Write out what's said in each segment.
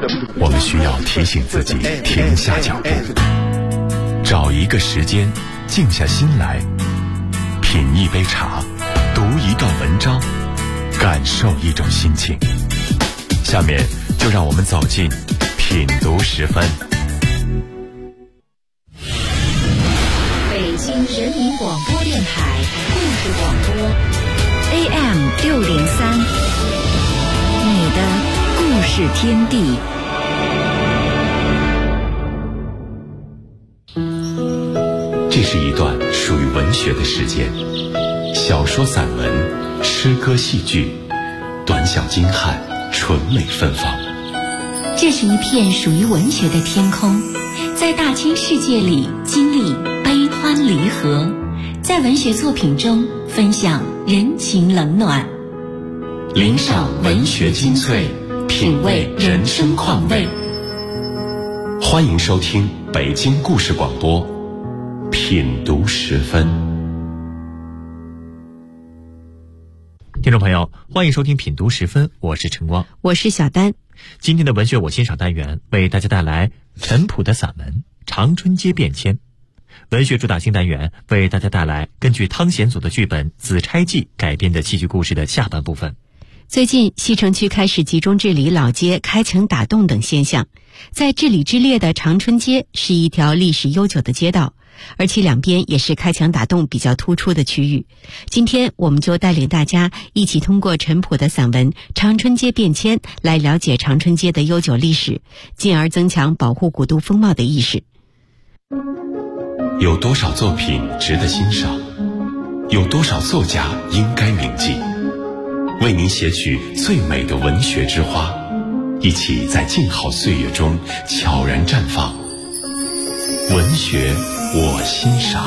我们需要提醒自己停下脚步，找一个时间静下心来，品一杯茶，读一段文章，感受一种心情。下面就让我们走进品读10分。 北京人民广播电台故事广播 AM603， 你的故事天地。 这是一段属于文学的时间，小说、散文、诗歌、戏剧，短小精悍，纯美芬芳。 这是一片属于文学的天空，在大千世界里经历悲欢离合，在文学作品中分享人情冷暖， 领赏文学精粹，品味人生况味。欢迎收听北京故事广播品读10分。 听众朋友，欢迎收听品读10分，我是晨光， 我是小丹。 今天的文学我欣赏单元为大家带来陈朴的散文《长春街变迁》。文学主打新单元为大家带来根据汤显祖的剧本《紫钗记》改编的戏剧故事的下半部分。 最近西城区开始集中治理老街开墙打洞等现象，在治理之列的长春街是一条历史悠久的街道，而其两边也是开墙打洞比较突出的区域。今天我们就带领大家一起通过陈朴的散文《长春街变迁》来了解长春街的悠久历史，进而增强保护古都风貌的意识。 有多少作品值得欣赏？有多少作家应该铭记？为您写取最美的文学之花，一起在静好岁月中悄然绽放。文学我欣赏。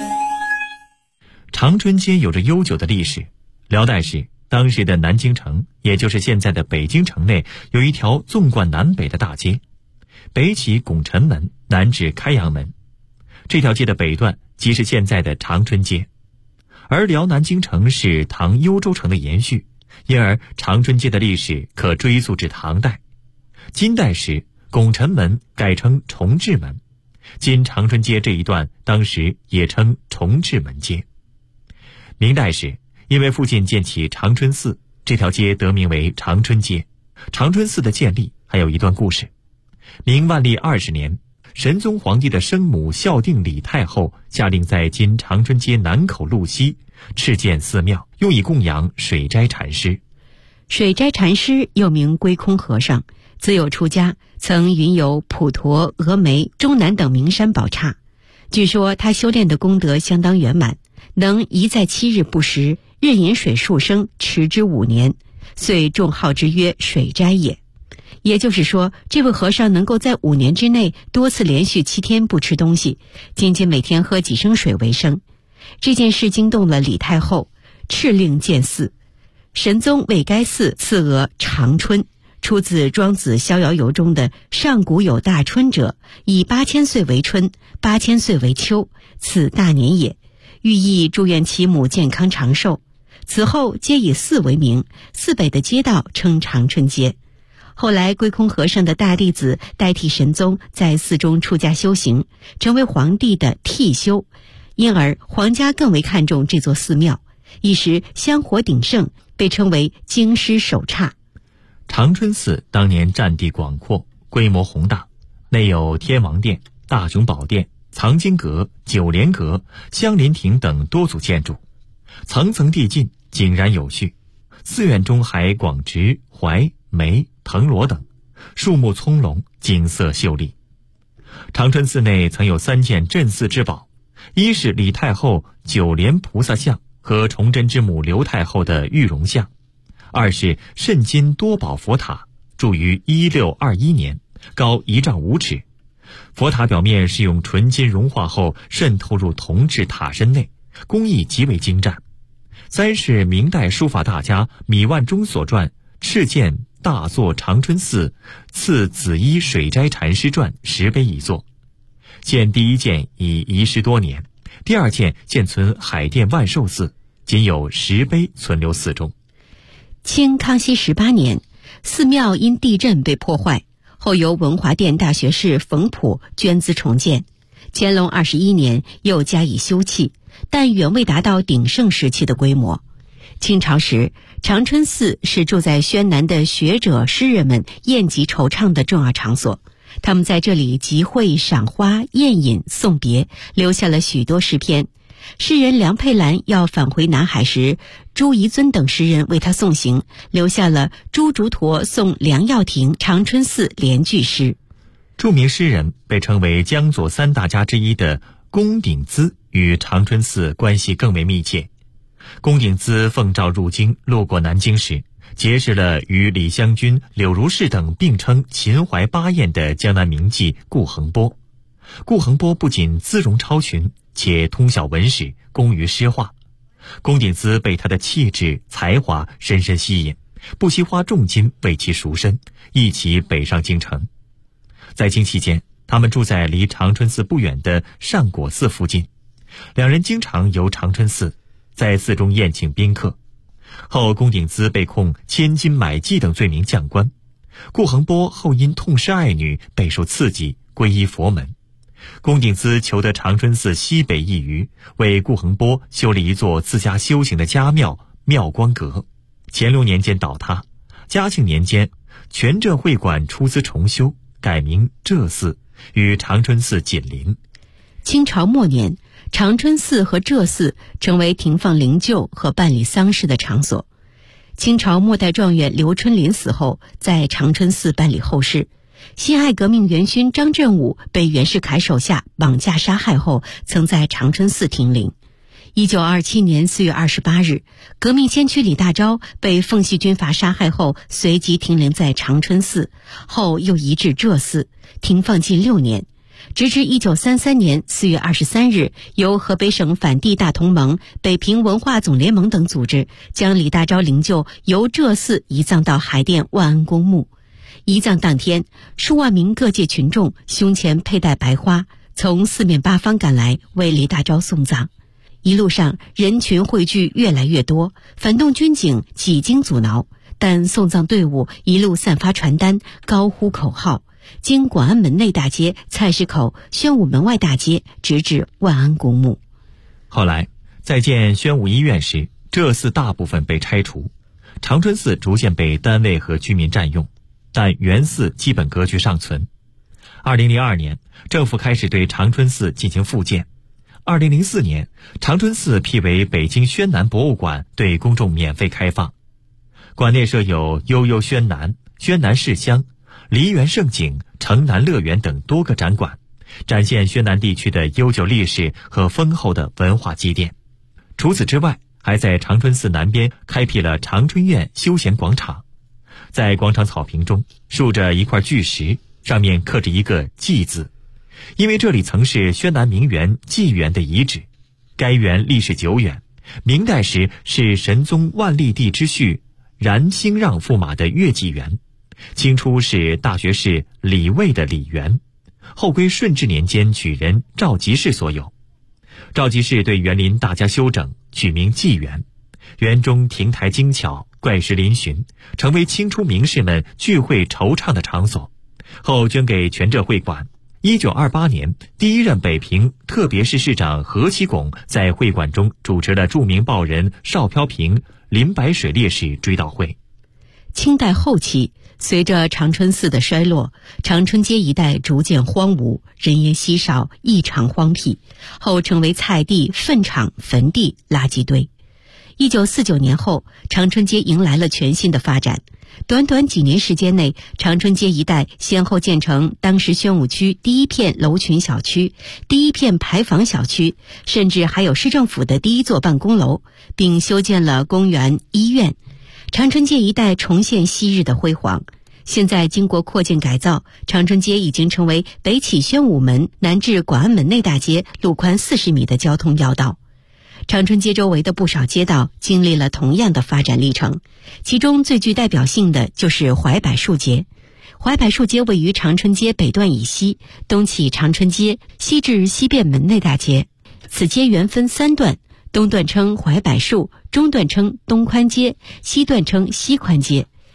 长春街有着悠久的历史。辽代时，当时的南京城，也就是现在的北京城内，有一条纵贯南北的大街，北起拱辰门，南至开阳门。这条街的北段即是现在的长春街。而辽南京城是唐幽州城的延续，因而长春街的历史可追溯至唐代。金代时，拱辰门改称崇治门，今长春街这一段当时也称崇治门街。明代时，因为附近建起长春寺，这条街得名为长春街。长春寺的建立还有一段故事。明万历20年，神宗皇帝的生母孝定李太后下令在今长春街南口路西敕建寺庙，用以供养水斋禅师。 水斋禅师又名归空和尚，自幼出家，曾云游普陀、峨眉、终南等名山宝刹。据说他修炼的功德相当圆满，能一在7日不食，日饮水数升，持之5年，遂众号之曰水斋也。也就是说，这位和尚能够在5年之内多次连续7天不吃东西，仅仅每天喝几升水为生。这件事惊动了李太后，敕令建寺。神宗为该寺赐额长春，出自庄子逍遥游中的上古有大春者，以8000岁为春，8000岁为秋，此大年也，寓意祝愿其母健康长寿。此后皆以寺为名，寺北的街道称长春街。后来归空和尚的大弟子代替神宗在寺中出家修行，成为皇帝的替修，因而皇家更为看重这座寺庙，一时香火鼎盛，被称为京师首刹。 长春寺当年占地广阔，规模宏大，内有天王殿、大雄宝殿、藏经阁、九莲阁、香林亭等多组建筑，层层递进，井然有序。寺院中还广植槐、梅、藤萝等，树木葱茏，景色秀丽。长春寺内曾有3件镇寺之宝，一是李太后九莲菩萨像和崇祯之母刘太后的玉容像，二是肾金多宝佛塔，铸于1621年，高1丈5尺。佛塔表面是用纯金融化后渗透入铜制塔身内，工艺极为精湛。三是明代书法大家米万中所撰敕建大作长春寺赐紫衣水斋禅师传10碑一作。现第一件已遗失多年，第二件现存海淀万寿寺，仅有10碑存留寺中。 清康熙18年，寺庙因地震被破坏， 后由文华殿大学士冯溥捐资重建。乾隆21年又加以修葺，但远未达到鼎盛时期的规模。清朝时，长春寺是住在宣南的学者诗人们宴集惆怅的重要场所，他们在这里集会、赏花、宴饮、送别，留下了许多诗篇。诗人梁佩兰要返回南海时，朱彝尊等诗人为他送行，留下了朱竹陀送梁耀廷长春寺联句诗。 著名诗人被称为江左三大家之一的龚鼎孳与长春寺关系更为密切。龚鼎孳奉诏入京，路过南京时，结识了与李香君、柳如是等并称秦淮八艳的江南名妓顾恒波。顾恒波不仅姿容超群，且通晓文史，工于诗画。龚鼎孳被他的气质、才华深深吸引，不惜花重金为其赎身，一起北上京城。在京期间，他们住在离长春寺不远的善果寺附近，两人经常游长春寺，在寺中宴请宾客。后龚鼎孳被控千金买妓等罪名降官，顾恒波后因痛失爱女，备受刺激，皈依佛门。龚鼎孳求得长春寺西北一隅，为顾恒波修了一座自家修行的家庙妙光阁。乾隆年间倒塌，嘉庆年间全浙会馆出资重修，改名浙寺，与长春寺紧邻。 清朝末年，长春寺和浙寺成为停放灵柩和办理丧事的场所。清朝末代状元刘春霖死后，在长春寺办理后事。辛亥革命元勋张振武被袁世凯手下绑架杀害后，曾在长春寺停灵。1927年4月28日，革命先驱李大钊被奉系军阀杀害后，随即停灵在长春寺，后又移至浙寺，停放近6年。直至1933年4月23日，由河北省反帝大同盟、北平文化总联盟等组织将李大钊灵柩由浙寺移葬到海淀万安公墓。移葬当天，数万名各界群众胸前佩戴白花，从四面八方赶来为李大钊送葬。一路上人群汇聚越来越多，反动军警几经阻挠，但送葬队伍一路散发传单，高呼口号，经广安门内大街、菜市口、宣武门外大街，直至万安公墓。 后来在建宣武医院时，浙寺大部分被拆除，长春寺逐渐被单位和居民占用，但原寺基本格局尚存。2002年，政府开始对长春寺进行复建。2004年，长春寺辟为北京宣南博物馆，对公众免费开放。馆内设有悠悠宣南、宣南市乡、梨园盛景、城南乐园等多个展馆，展现宣南地区的悠久历史和丰厚的文化积淀。除此之外，还在长春寺南边开辟了长春苑休闲广场。在广场草坪中竖着一块巨石，上面刻着一个纪字，因为这里曾是宣南名园纪园的遗址。该园历史久远，明代时是神宗万历帝之婿冉兴让驸马的乐伎园，清初是大学士李卫的李园，后归顺治年间举人赵吉士所有。赵吉士对园林大加修整，取名纪园。园中亭台精巧，怪石嶙峋，成为清初名士们聚会惆怅的场所。后捐给全浙会馆。1928年，第一任北平特别市市长何其拱在会馆中主持了著名报人邵飘萍、林白水烈士追悼会。 清代后期，随着长春寺的衰落，长春街一带逐渐荒芜，人烟稀少，异常荒僻，后成为菜地、粪场、坟地、垃圾堆。1949年后，长春街迎来了全新的发展。短短几年时间内，长春街一带先后建成当时宣武区第一片楼群小区、第一片排房小区，甚至还有市政府的第一座办公楼，并修建了公园、医院。长春街一带重现昔日的辉煌。现在经过扩建改造，长春街已经成为北起宣武门、南至广安门内大街路宽40米的交通要道。长春街周围的不少街道经历了同样的发展历程，其中最具代表性的就是淮柏树街。淮柏树街位于长春街北段以西，东起长春街，西至西便门内大街。此街原分3段，东段称淮柏树，中段称东宽街，西段称西宽街。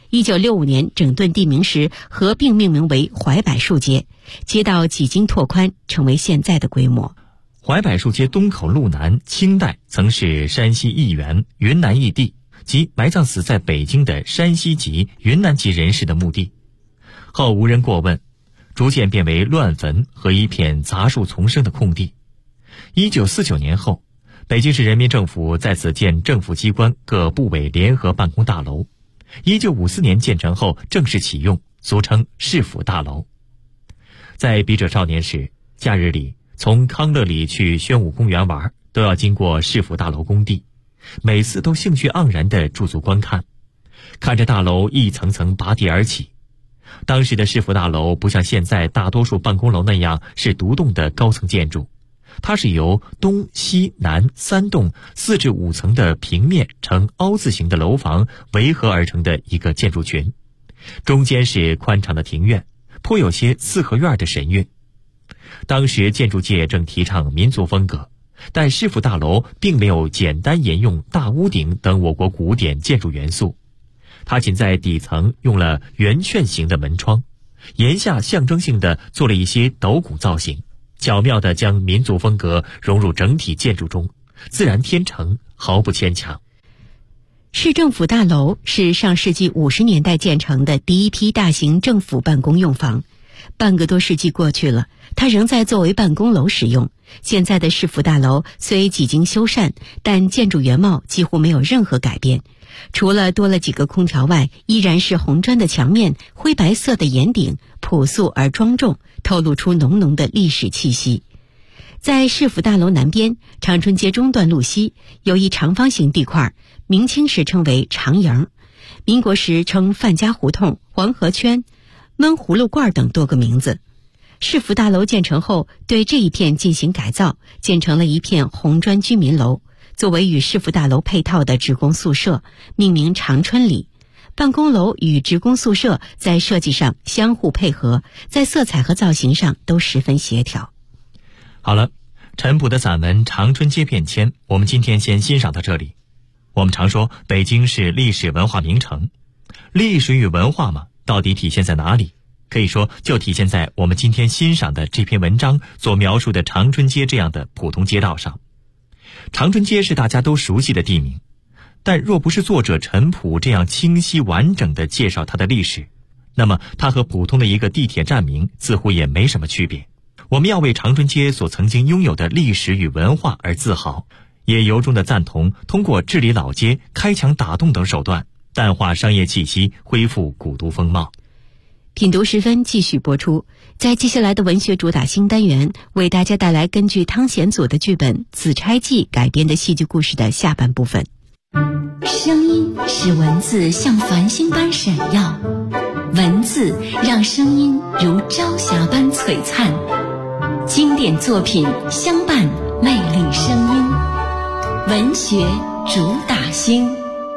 1965年整顿地名时合并命名为淮柏树街，街道几经拓宽，成为现在的规模。 淮柏树街东口路南，清代曾是山西义源、云南义地及埋葬死在北京的山西籍、云南籍人士的墓地，后无人过问，逐渐变为乱坟和一片杂树丛生的空地。1949年后，北京市人民政府在此建政府机关各部委联合办公大楼。1954年建成后正式启用，俗称市府大楼。在笔者少年时，假日里从康乐里去宣武公园玩，都要经过市府大楼工地，每次都兴趣盎然地驻足观看，看着大楼一层层拔地而起。当时的市府大楼不像现在大多数办公楼那样是独栋的高层建筑，它是由东西南3栋4至5层的平面呈凹字形的楼房围合而成的一个建筑群，中间是宽敞的庭院，颇有些四合院的神韵。当时建筑界正提倡民族风格，但市府大楼并没有简单沿用大屋顶等我国古典建筑元素，它仅在底层用了圆券形的门窗，檐下象征性地做了一些斗拱造型，巧妙地将民族风格融入整体建筑中，自然天成，毫不牵强。 市政府大楼是上世纪50年代建成的第一批大型政府办公用房，半个多世纪过去了，它仍在作为办公楼使用。现在的市府大楼虽几经修缮，但建筑原貌几乎没有任何改变，除了多了几个空调外，依然是红砖的墙面，灰白色的檐顶，朴素而庄重，透露出浓浓的历史气息。在市府大楼南边，长春街中段路西有一长方形地块，明清时称为长营，民国时称范家胡同、黄河圈、焖葫芦罐等多个名字。市府大楼建成后，对这一片进行改造，建成了一片红砖居民楼，作为与市府大楼配套的职工宿舍，命名长春里。办公楼与职工宿舍在设计上相互配合，在色彩和造型上都十分协调。 好了，陈朴的散文《长春街变迁》，我们今天先欣赏到这里。我们常说北京是历史文化名城，历史与文化嘛，到底体现在哪里？可以说就体现在我们今天欣赏的这篇文章所描述的长春街这样的普通街道上。长春街是大家都熟悉的地名，但若不是作者陈朴这样清晰完整地介绍它的历史，那么它和普通的一个地铁站名似乎也没什么区别。我们要为长春街所曾经拥有的历史与文化而自豪，也由衷地赞同通过治理老街、开墙打洞等手段，淡化商业气息，恢复古都风貌。 品读时分继续播出，在接下来的文学主打新单元，为大家带来根据汤显祖的剧本《紫钗记》改编的戏剧故事的下半部分。 声音使文字像繁星般闪耀，文字让声音如朝霞般璀璨。经典作品相伴，魅力声音，文学主打星。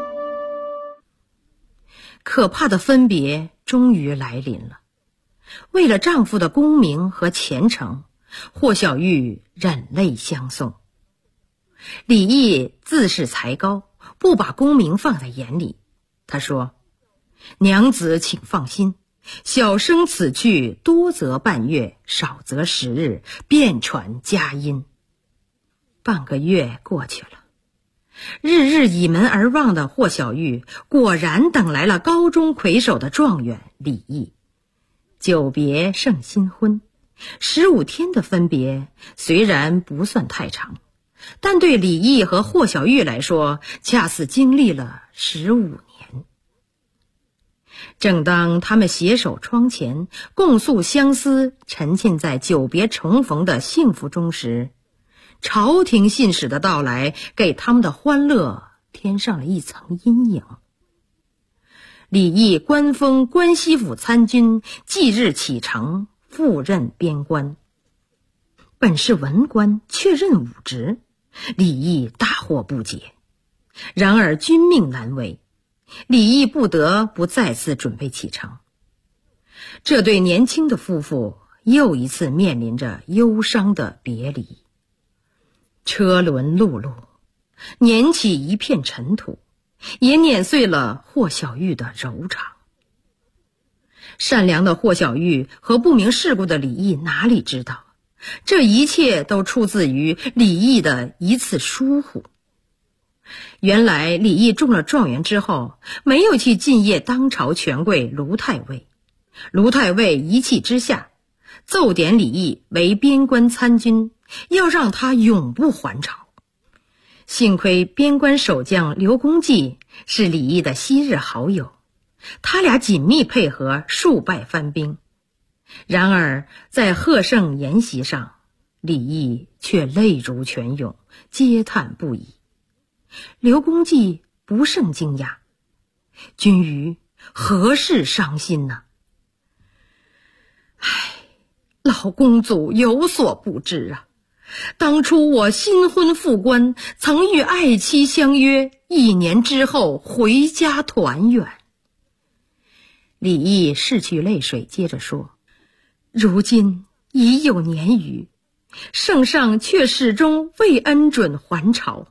可怕的分别终于来临了。为了丈夫的功名和前程，霍小玉忍泪相送。李毅自恃才高，不把功名放在眼里。他说：“娘子请放心，小生此去多则半月，少则10日，便传佳音。”半个月过去了，日日倚门而望的霍小玉果然等来了高中魁首的状元李毅。久别胜新婚，15天的分别虽然不算太长，但对李毅和霍小玉来说，恰似经历了15年。正当他们携手窗前，共诉相思，沉浸在久别重逢的幸福中时，朝廷信使的到来给他们的欢乐添上了一层阴影。李毅官封关西府参军，即日启程，赴任边关。本是文官，却任武职，李毅大惑不解。然而君命难违，李毅不得不再次准备启程。这对年轻的夫妇又一次面临着忧伤的别离。车轮辘辘，碾起一片尘土，也碾碎了霍小玉的柔肠。 善良的霍小玉和不明世故的李毅哪里知道，这一切都出自于李毅的一次疏忽。原来李毅中了状元之后，没有去进谒当朝权贵卢太尉，卢太尉一气之下奏点李毅为边关参军，要让他永不还朝。幸亏边关守将刘公济是李毅的昔日好友，他俩紧密配合，数败番兵。然而在贺盛筵席上，李毅却泪如泉涌，嗟叹不已。刘公济不胜惊讶，君于何事伤心呢？老公祖有所不知啊，当初我新婚复关，曾与爱妻相约1年之后回家团圆。李毅拭去泪水，接着说，如今已有年余，圣上却始终未恩准还朝。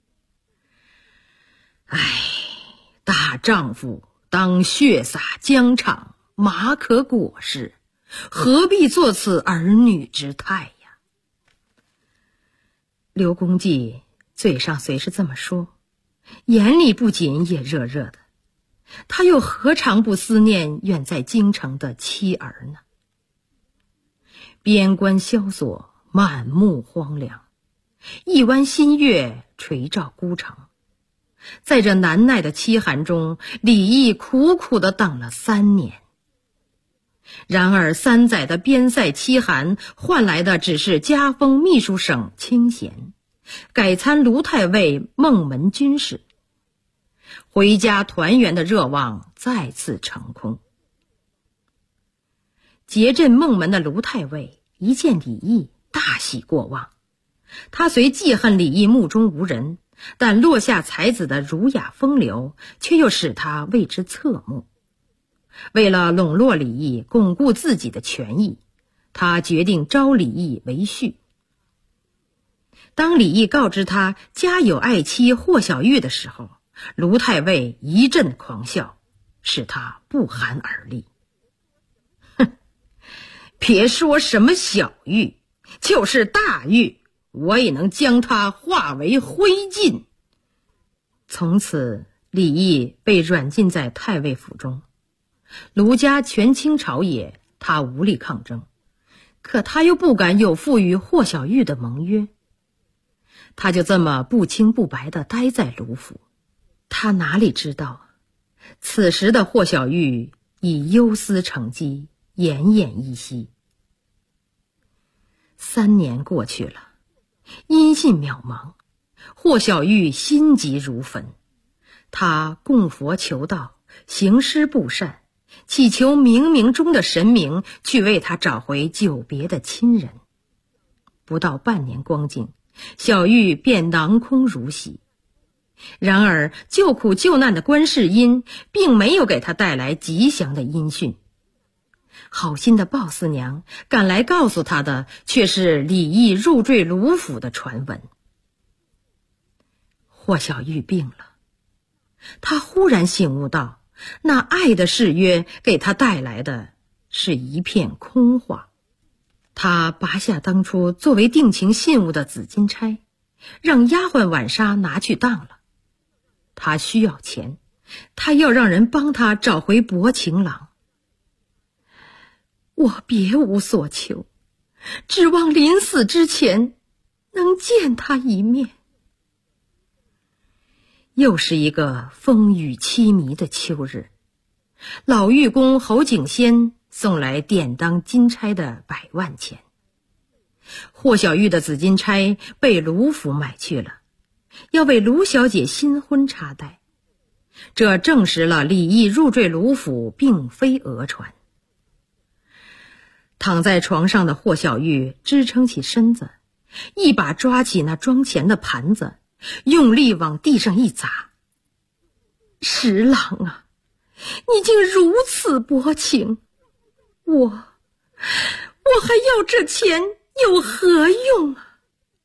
大丈夫当血洒疆场，马可裹尸，何必做此儿女之态呀？刘公济嘴上虽是这么说，眼里不仅也热热的，他又何尝不思念远在京城的妻儿呢？边关萧索，满目荒凉，一弯新月垂照孤城。在这难耐的凄寒中，李毅苦苦地等了3年。然而3载的边塞凄寒换来的只是加封秘书省清闲，改参卢太尉孟门军事，回家团圆的热望再次成空。结镇孟门的卢太尉一见李毅，大喜过望。他虽记恨李毅目中无人，但落下才子的儒雅风流却又使他为之侧目。为了笼络李毅，巩固自己的权益，他决定招李毅为婿。当李毅告知他家有爱妻霍小玉的时候，卢太尉一阵狂笑，使他不寒而栗。别说什么小玉，就是大玉，我也能将它化为灰烬。从此李毅被软禁在太尉府中，卢家权倾朝野，他无力抗争，可他又不敢有负于霍小玉的盟约，他就这么不清不白地待在卢府。他哪里知道，此时的霍小玉已忧思成疾，奄奄一息。3年过去了，音信渺茫，霍小玉心急如焚。他供佛求道，行施布善，祈求冥冥中的神明去为他找回久别的亲人。不到半年光景，小玉便囊空如洗。然而救苦救难的观世音并没有给他带来吉祥的音讯。好心的鲍四娘赶来告诉他的却是李毅入赘卢府的传闻。霍小玉病了，他忽然醒悟到，那爱的誓约给他带来的是一片空话。他拔下当初作为定情信物的紫金钗，让丫鬟晚纱拿去当了。他需要钱，他要让人帮他找回薄情郎。我别无所求，指望临死之前能见他一面。又是一个风雨凄迷的秋日，老玉公侯景先送来典当金钗的100万钱。霍小玉的紫金钗被卢府买去了，要为卢小姐新婚插带。这证实了李毅入赘卢府并非讹传。躺在床上的霍小玉支撑起身子，一把抓起那装钱的盘子，用力往地上一砸。十郎啊，你竟如此薄情，我还要这钱有何用啊？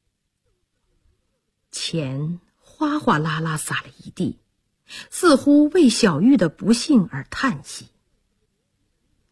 钱哗哗啦啦洒了一地，似乎为小玉的不幸而叹息。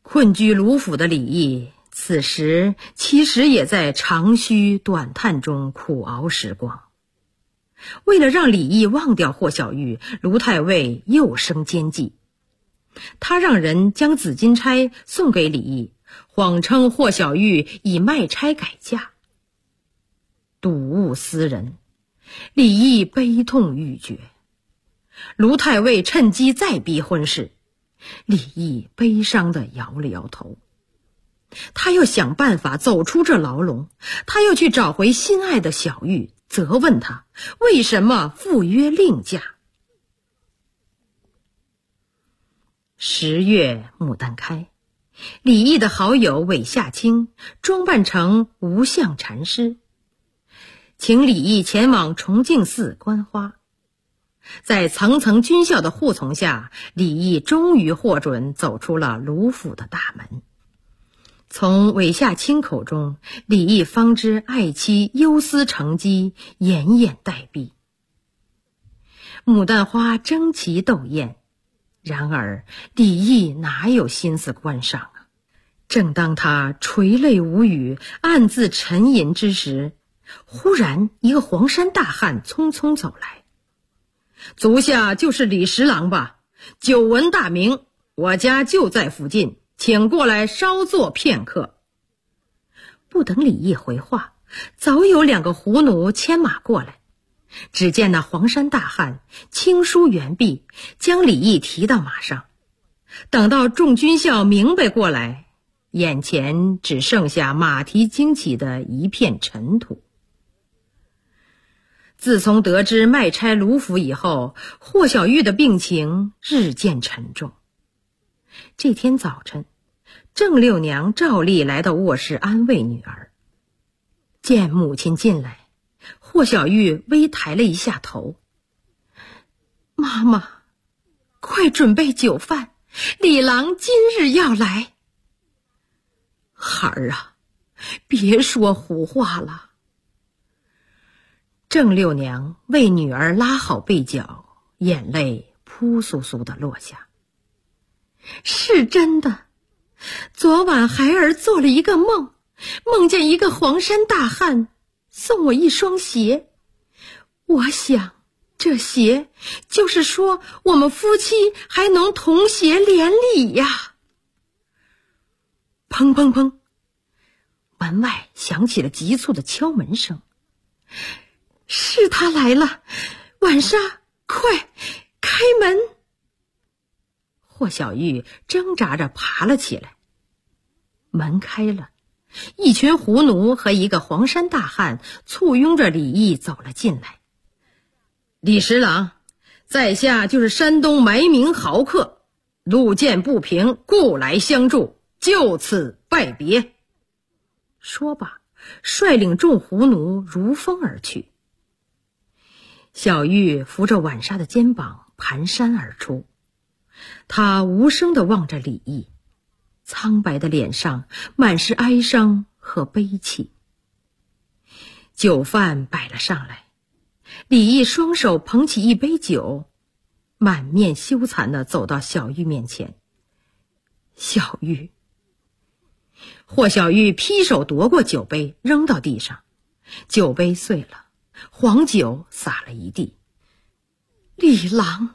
困居卢府的李毅，此时其实也在长吁短叹中苦熬时光。为了让李毅忘掉霍小玉，卢太尉又生奸计。他让人将紫金钗送给李毅，谎称霍小玉已卖钗改嫁。睹物思人，李毅悲痛欲绝。卢太尉趁机再逼婚事，李毅悲伤地摇了摇头。他要想办法走出这牢笼，他要去找回心爱的小玉，责问他为什么赴约另嫁。10月牡丹开，李毅的好友韦夏卿装扮成无相禅师，请李毅前往崇敬寺观花。在层层军校的护从下，李毅终于获准走出了卢府的大门。从韦夏卿口中，李毅方知爱妻忧思成疾，奄奄待毙。牡丹花争奇斗艳，然而李毅哪有心思观赏啊？正当他垂泪无语，暗自沉吟之时，忽然一个黄衫大汉匆匆走来。足下就是李十郎吧？久闻大名，我家就在附近，请过来稍坐片刻。不等李毅回话，早有2个胡奴牵马过来。只见那黄衫大汉轻舒猿臂，将李毅提到马上。等到众军校明白过来，眼前只剩下马蹄惊起的一片尘土。自从得知卖钗卢府以后，霍小玉的病情日渐沉重。这天早晨，郑六娘照例来到卧室安慰女儿。见母亲进来，霍小玉微抬了一下头。妈妈，快准备酒饭，李郎今日要来。孩儿啊，别说胡话了。郑六娘为女儿拉好被角，眼泪扑簌簌地落下。是真的，昨晚孩儿做了一个梦，梦见一个黄衫大汉送我一双鞋。我想这鞋就是说我们夫妻还能同鞋连理呀。砰砰砰，门外响起了急促的敲门声。是他来了，晚纱，快开门！霍小玉挣扎着爬了起来。门开了，一群胡奴和一个黄衫大汉簇拥着李毅走了进来。李十郎，在下就是山东埋名豪客，路见不平，故来相助，就此拜别。说罢，率领众胡奴如风而去。小玉扶着晚纱的肩膀蹒跚而出，她无声地望着李毅，苍白的脸上满是哀伤和悲戚。酒饭摆了上来，李毅双手捧起一杯酒，满面羞惭地走到小玉面前。小玉。霍小玉劈手夺过酒杯，扔到地上，酒杯碎了，黄酒洒了一地。李郎，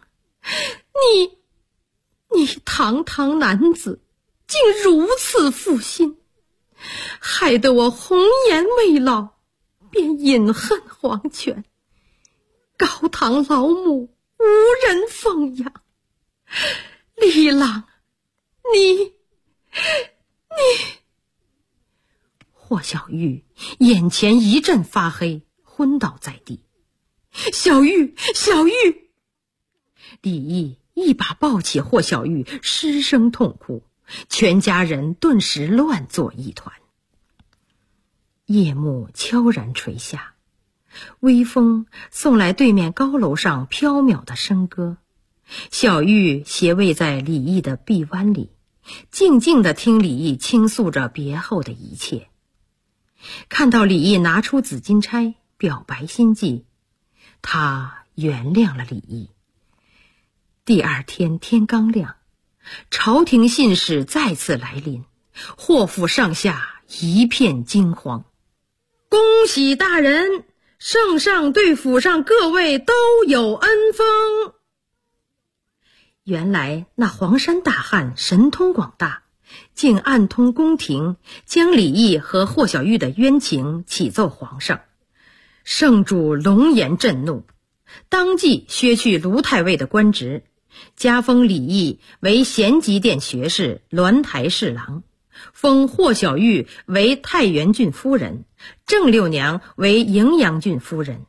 你堂堂男子，竟如此负心，害得我红颜未老，便饮恨黄泉，高堂老母无人奉养。李郎，你霍小玉眼前一阵发黑，昏倒在地。小玉！李毅一把抱起霍小玉，失声痛哭，全家人顿时乱作一团。夜幕悄然垂下，微风送来对面高楼上飘渺的笙歌。小玉斜偎在李毅的臂弯里，静静地听李毅倾诉着别后的一切。看到李毅拿出紫金钗表白心迹，他原谅了李毅。第二天天刚亮， 朝廷信使再次来临，霍府上下一片惊慌。恭喜大人，圣上对府上各位都有恩封。原来那黄山大汉神通广大，竟暗通宫廷，将李毅和霍小玉的冤情启奏皇上。圣主龙颜震怒，当即削去卢太尉的官职，加封李毅为咸吉殿学士、鸾台侍郎，封霍小玉为太原郡夫人，郑六娘为荥阳郡夫人。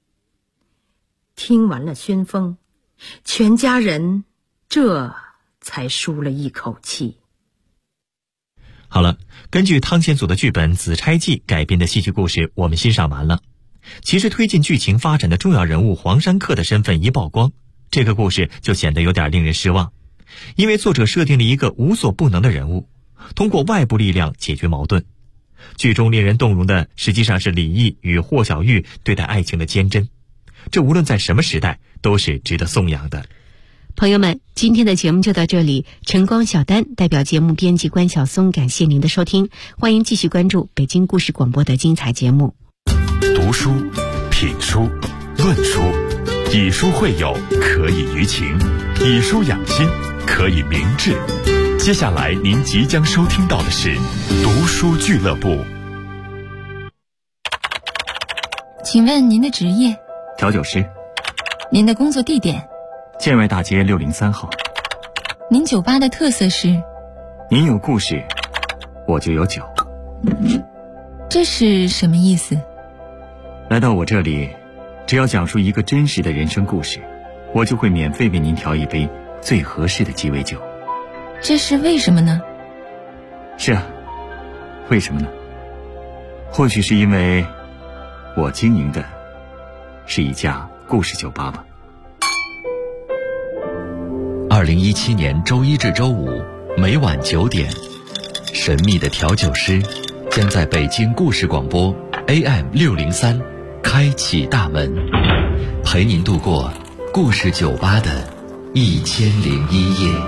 听完了宣封，全家人这才舒了一口气。 好了，根据汤显祖的剧本《紫钗记》改编的戏剧故事我们欣赏完了。其实推进剧情发展的重要人物黄山客的身份一曝光，这个故事就显得有点令人失望。因为作者设定了一个无所不能的人物，通过外部力量解决矛盾。剧中令人动容的实际上是李毅与霍小玉对待爱情的坚贞，这无论在什么时代都是值得颂扬的。 朋友们，今天的节目就到这里。晨光小丹代表节目编辑关晓松，感谢您的收听，欢迎继续关注北京故事广播的精彩节目。 读书、品书、论书，以书会友，可以娱情；以书养心，可以明志。接下来您即将收听到的是读书俱乐部。 请问您的职业？ 调酒师。 您的工作地点？ 建外大街603号。 您酒吧的特色是？ 您有故事，我就有酒。 这是什么意思？ 来到我这里，只要讲述一个真实的人生故事，我就会免费为您调一杯最合适的鸡尾酒。 这是为什么呢？ 是啊，为什么呢？或许是因为我经营的是一家故事酒吧吧。 2017年周一至周五每晚9点，神秘的调酒师将在北京故事广播 AM603开启大门，陪您度过故事酒吧的1001夜。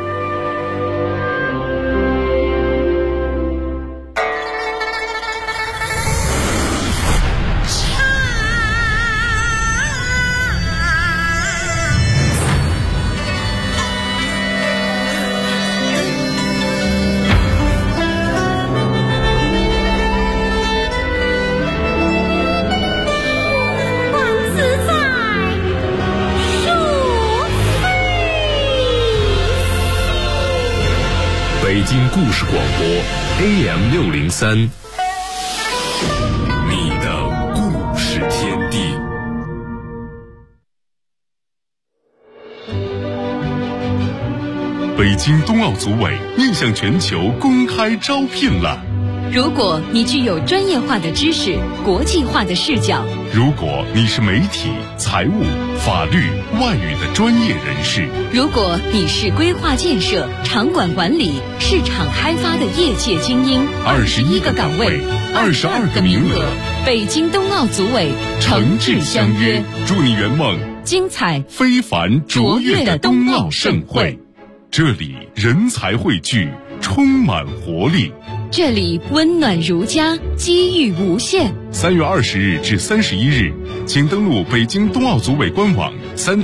北京故事广播 AM603，你的故事天地。北京冬奥组委面向全球公开招聘了。 如果你具有专业化的知识、国际化的视角， 如果你是媒体、财务、法律、外语的专业人士， 如果你是规划建设、场馆管理、市场开发的业界精英，21个岗位，22个名额，北京冬奥组委诚挚相约， 祝你圆梦精彩非凡卓越的冬奥盛会。这里人才汇聚，充满活力。 这里温暖如家，机遇无限。 3月20日至31日，请登录北京冬奥组委官网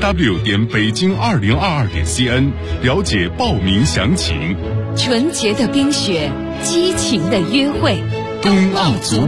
3w.北京2022.cn 了解报名详情。 纯洁的冰雪，激情的约会， 冬奥组